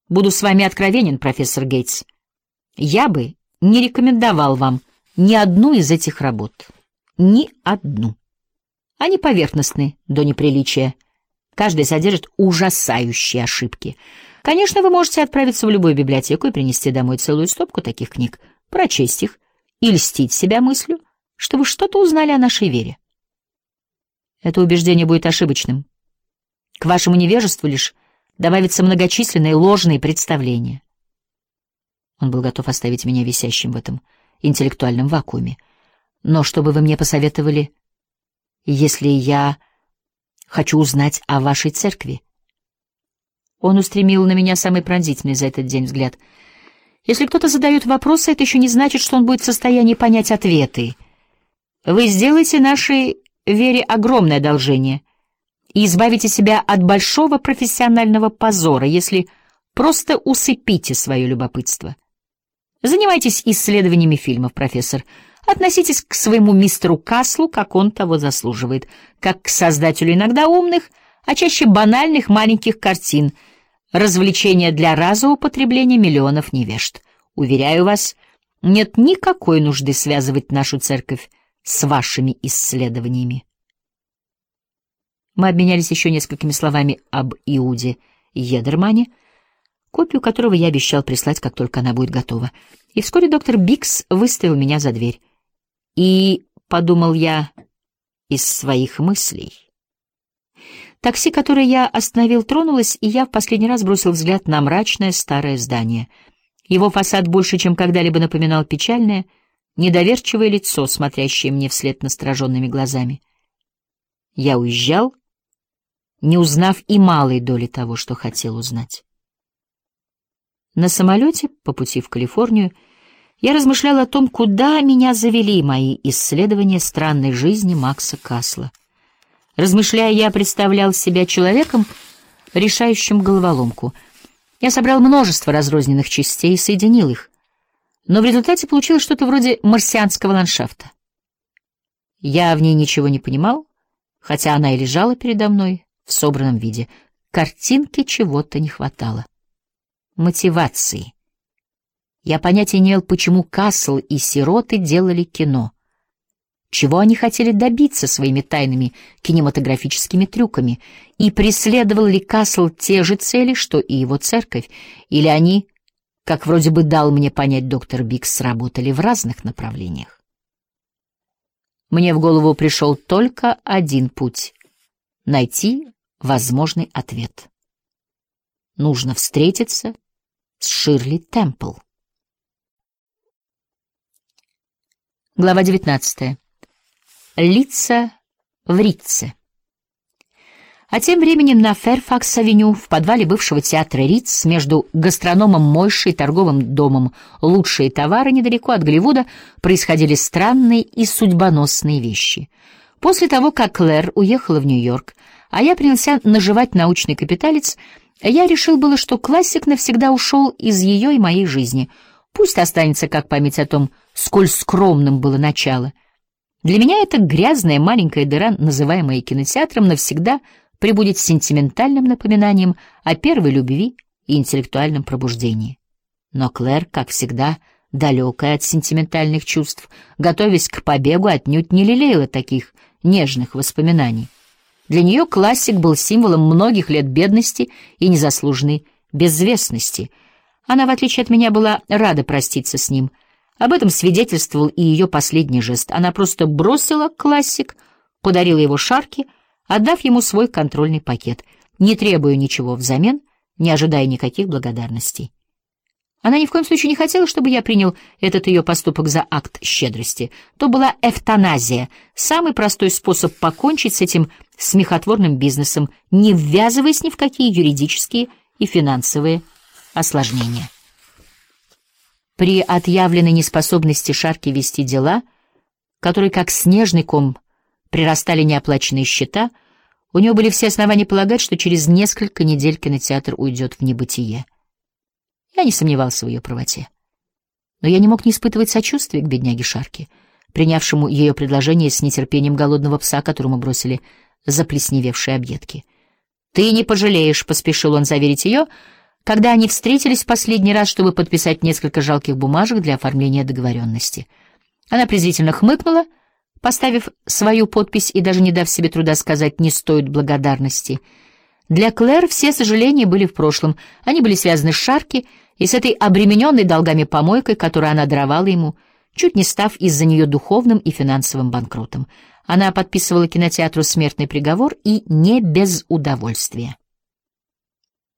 Буду с вами откровенен, профессор Гейтс. Я бы не рекомендовал вам ни одну из этих работ. Ни одну. Они поверхностны до неприличия. Каждая содержит ужасающие ошибки. Конечно, вы можете отправиться в любую библиотеку и принести домой целую стопку таких книг, прочесть их и льстить себя мыслью, что вы что-то узнали о нашей вере. Это убеждение будет ошибочным. К вашему невежеству лишь добавятся многочисленные ложные представления. Он был готов оставить меня висящим в этом интеллектуальном вакууме. Но что бы вы мне посоветовали, если я хочу узнать о вашей церкви? Он устремил на меня самый пронзительный за этот день взгляд. Если кто-то задает вопросы, это еще не значит, что он будет в состоянии понять ответы. Вы сделаете нашей вере огромное одолжение и избавите себя от большого профессионального позора, если просто усыпите свое любопытство. Занимайтесь исследованиями фильмов, профессор. Относитесь к своему мистеру Каслу, как он того заслуживает, как к создателю иногда умных, а чаще банальных маленьких картин, развлечения для разового потребления миллионов невежд. Уверяю вас, нет никакой нужды связывать нашу церковь с вашими исследованиями. Мы обменялись еще несколькими словами об Иуде Едермане, копию которого я обещал прислать, как только она будет готова. И вскоре доктор Бикс выставил меня за дверь. И, подумал я, из своих мыслей. Такси, которое я остановил, тронулось, и я в последний раз бросил взгляд на мрачное старое здание. Его фасад больше, чем когда-либо напоминал печальное, недоверчивое лицо, смотрящее мне вслед настороженными глазами. Я уезжал, не узнав и малой доли того, что хотел узнать. На самолете по пути в Калифорнию я размышлял о том, куда меня завели мои исследования странной жизни Макса Касла. Размышляя, я представлял себя человеком, решающим головоломку. Я собрал множество разрозненных частей и соединил их, но в результате получилось что-то вроде марсианского ландшафта. Я в ней ничего не понимал, хотя она и лежала передо мной в собранном виде. Картинке чего-то не хватало. Мотивации. Я понятия не имел, почему Касл и сироты делали кино. Чего они хотели добиться своими тайными кинематографическими трюками, и преследовал ли Касл те же цели, что и его церковь, или они, как вроде бы дал мне понять доктор Бикс, сработали в разных направлениях. Мне в голову пришел только один путь — найти возможный ответ. Нужно встретиться с Ширли Темпл. Глава 19. Лица в Ритце. А тем временем на Фэрфакс-авеню, в подвале бывшего театра Ритц, между гастрономом Мойшей и торговым домом «Лучшие товары» недалеко от Голливуда, происходили странные и судьбоносные вещи. После того, как Клэр уехала в Нью-Йорк, а я принялся наживать научный капиталец, я решил было, что классик навсегда ушел из ее и моей жизни. Пусть останется как память о том, сколь скромным было начало. Для меня эта грязная маленькая дыра, называемая кинотеатром, навсегда прибудет сентиментальным напоминанием о первой любви и интеллектуальном пробуждении. Но Клэр, как всегда, далекая от сентиментальных чувств, готовясь к побегу, отнюдь не лелеяла таких нежных воспоминаний. Для нее классик был символом многих лет бедности и незаслуженной безвестности. Она, в отличие от меня, была рада проститься с ним. Об этом свидетельствовал и ее последний жест. Она просто бросила классик, подарила его Шарке, отдав ему свой контрольный пакет, не требуя ничего взамен, не ожидая никаких благодарностей. Она ни в коем случае не хотела, чтобы я принял этот ее поступок за акт щедрости. То была эвтаназия, самый простой способ покончить с этим смехотворным бизнесом, не ввязываясь ни в какие юридические и финансовые осложнения. При отъявленной неспособности Шарки вести дела, которые как снежный ком прирастали неоплаченные счета, у нее были все основания полагать, что через несколько недель кинотеатр уйдет в небытие. Я не сомневался в ее правоте. Но я не мог не испытывать сочувствия к бедняге Шарке, принявшему ее предложение с нетерпением голодного пса, которому бросили заплесневевшие объедки. «Ты не пожалеешь», — поспешил он заверить ее, когда они встретились в последний раз, чтобы подписать несколько жалких бумажек для оформления договоренности. Она презрительно хмыкнула, поставив свою подпись и даже не дав себе труда сказать «не стоит благодарности». Для Клэр все сожаления были в прошлом. Они были связаны с Шарки и с этой обремененной долгами помойкой, которую она даровала ему, чуть не став из-за нее духовным и финансовым банкротом. Она подписывала кинотеатру смертный приговор и не без удовольствия.